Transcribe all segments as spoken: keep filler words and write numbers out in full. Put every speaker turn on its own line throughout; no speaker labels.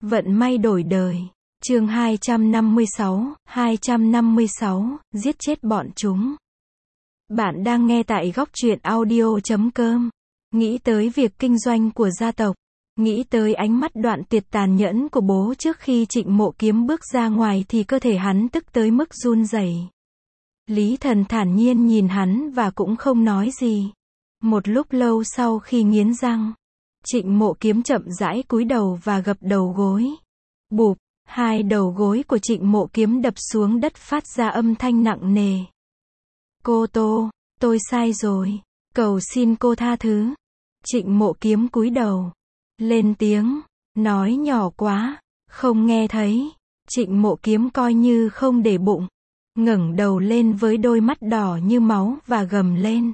Vận may đổi đời. Chương hai trăm năm mươi sáu, hai trăm năm mươi sáu, giết chết bọn chúng. Bạn đang nghe tại góc truyện audio chấm com. Nghĩ tới việc kinh doanh của gia tộc, nghĩ tới ánh mắt đoạn tuyệt tàn nhẫn của bố trước khi Trịnh Mộ Kiếm bước ra ngoài thì cơ thể hắn tức tới mức run rẩy. Lý Thần thản nhiên nhìn hắn và cũng không nói gì. Một lúc lâu sau khi nghiến răng, Trịnh Mộ Kiếm chậm rãi cúi đầu và gập đầu gối. Bụp, hai đầu gối của Trịnh Mộ Kiếm đập xuống đất phát ra âm thanh nặng nề. Cô Tô, tôi sai rồi, cầu xin cô tha thứ. Trịnh Mộ Kiếm cúi đầu, lên tiếng, nói nhỏ quá, không nghe thấy. Trịnh Mộ Kiếm coi như không để bụng, ngẩng đầu lên với đôi mắt đỏ như máu và gầm lên.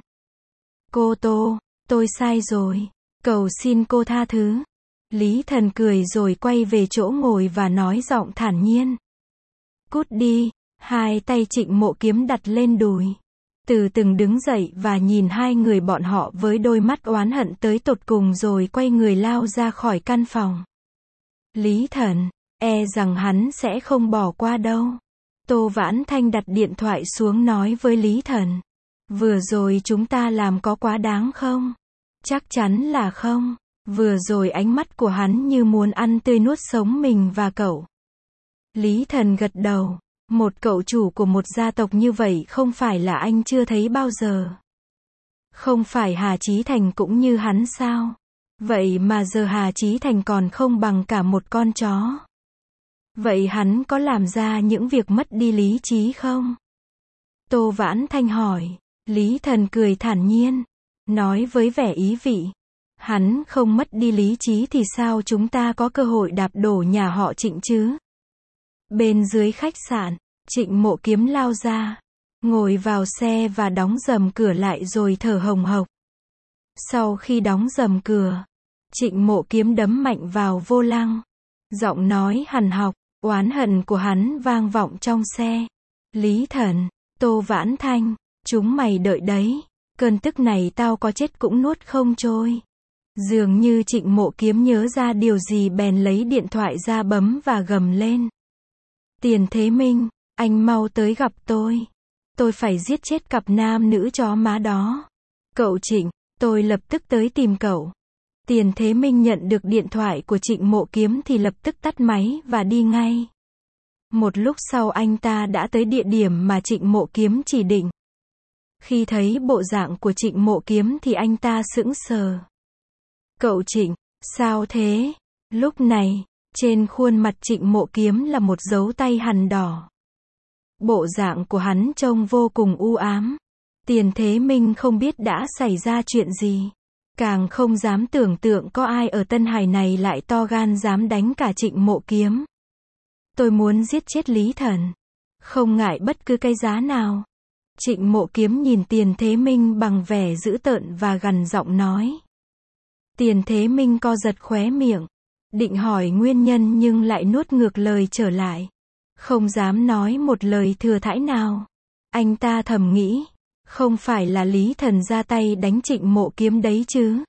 Cô Tô, tôi sai rồi, cầu xin cô tha thứ. Lý Thần cười rồi quay về chỗ ngồi và nói giọng thản nhiên. Cút đi. Hai tay Trịnh Mộ Kiếm đặt lên đùi, từ từng đứng dậy và nhìn hai người bọn họ với đôi mắt oán hận tới tột cùng rồi quay người lao ra khỏi căn phòng. Lý Thần, e rằng hắn sẽ không bỏ qua đâu. Tô Vãn Thanh đặt điện thoại xuống nói với Lý Thần. Vừa rồi chúng ta làm có quá đáng không? Chắc chắn là không. Vừa rồi ánh mắt của hắn như muốn ăn tươi nuốt sống mình và cậu. Lý Thần gật đầu. Một cậu chủ của một gia tộc như vậy không phải là anh chưa thấy bao giờ. Không phải Hà Chí Thành cũng như hắn sao? Vậy mà giờ Hà Chí Thành còn không bằng cả một con chó. Vậy hắn có làm ra những việc mất đi lý trí không? Tô Vãn Thanh hỏi. Lý Thần cười thản nhiên, nói với vẻ ý vị. Hắn không mất đi lý trí thì sao chúng ta có cơ hội đạp đổ nhà họ Trịnh chứ? Bên dưới khách sạn, Trịnh Mộ Kiếm lao ra, ngồi vào xe và đóng rầm cửa lại rồi thở hồng hộc. Sau khi đóng rầm cửa, Trịnh Mộ Kiếm đấm mạnh vào vô lăng. Giọng nói hằn học, oán hận của hắn vang vọng trong xe. Lý Thần, Tô Vãn Thanh, chúng mày đợi đấy. Cơn tức này tao có chết cũng nuốt không trôi. Dường như Trịnh Mộ Kiếm nhớ ra điều gì bèn lấy điện thoại ra bấm và gầm lên. Tiền Thế Minh, anh mau tới gặp tôi. Tôi phải giết chết cặp nam nữ chó má đó. Cậu Trịnh, tôi lập tức tới tìm cậu. Tiền Thế Minh nhận được điện thoại của Trịnh Mộ Kiếm thì lập tức tắt máy và đi ngay. Một lúc sau anh ta đã tới địa điểm mà Trịnh Mộ Kiếm chỉ định. Khi thấy bộ dạng của Trịnh Mộ Kiếm thì anh ta sững sờ. Cậu Trịnh, sao thế? Lúc này, trên khuôn mặt Trịnh Mộ Kiếm là một dấu tay hằn đỏ. Bộ dạng của hắn trông vô cùng u ám. Tiền Thế Minh không biết đã xảy ra chuyện gì. Càng không dám tưởng tượng có ai ở Tân Hải này lại to gan dám đánh cả Trịnh Mộ Kiếm. Tôi muốn giết chết Lý Thần, không ngại bất cứ cái giá nào. Trịnh Mộ Kiếm nhìn Tiền Thế Minh bằng vẻ dữ tợn và gằn giọng nói. Tiền Thế Minh co giật khóe miệng, định hỏi nguyên nhân nhưng lại nuốt ngược lời trở lại. Không dám nói một lời thừa thãi nào. Anh ta thầm nghĩ, không phải là Lý Thần ra tay đánh Trịnh Mộ Kiếm đấy chứ.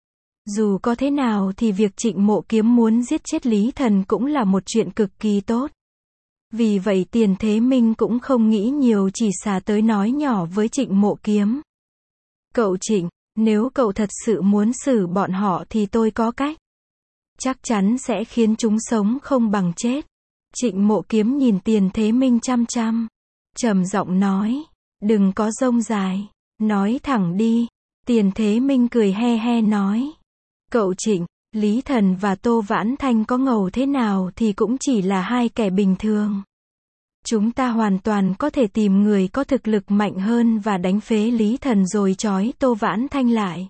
Dù có thế nào thì việc Trịnh Mộ Kiếm muốn giết chết Lý Thần cũng là một chuyện cực kỳ tốt. Vì vậy Tiền Thế Minh cũng không nghĩ nhiều, chỉ xả tới nói nhỏ với Trịnh Mộ Kiếm. Cậu Trịnh, nếu cậu thật sự muốn xử bọn họ thì tôi có cách. Chắc chắn sẽ khiến chúng sống không bằng chết. Trịnh Mộ Kiếm nhìn Tiền Thế Minh chăm chăm, trầm giọng nói, đừng có rông dài, nói thẳng đi. Tiền Thế Minh cười he he nói, cậu Trịnh, Lý Thần và Tô Vãn Thanh có ngầu thế nào thì cũng chỉ là hai kẻ bình thường. Chúng ta hoàn toàn có thể tìm người có thực lực mạnh hơn và đánh phế Lý Thần rồi trói Tô Vãn Thanh lại.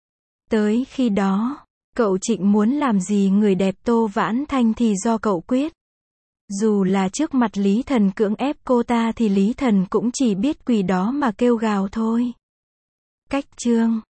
Tới khi đó, cậu Trịnh muốn làm gì người đẹp Tô Vãn Thanh thì do cậu quyết. Dù là trước mặt Lý Thần cưỡng ép cô ta thì Lý Thần cũng chỉ biết quỳ đó mà kêu gào thôi. Cách chương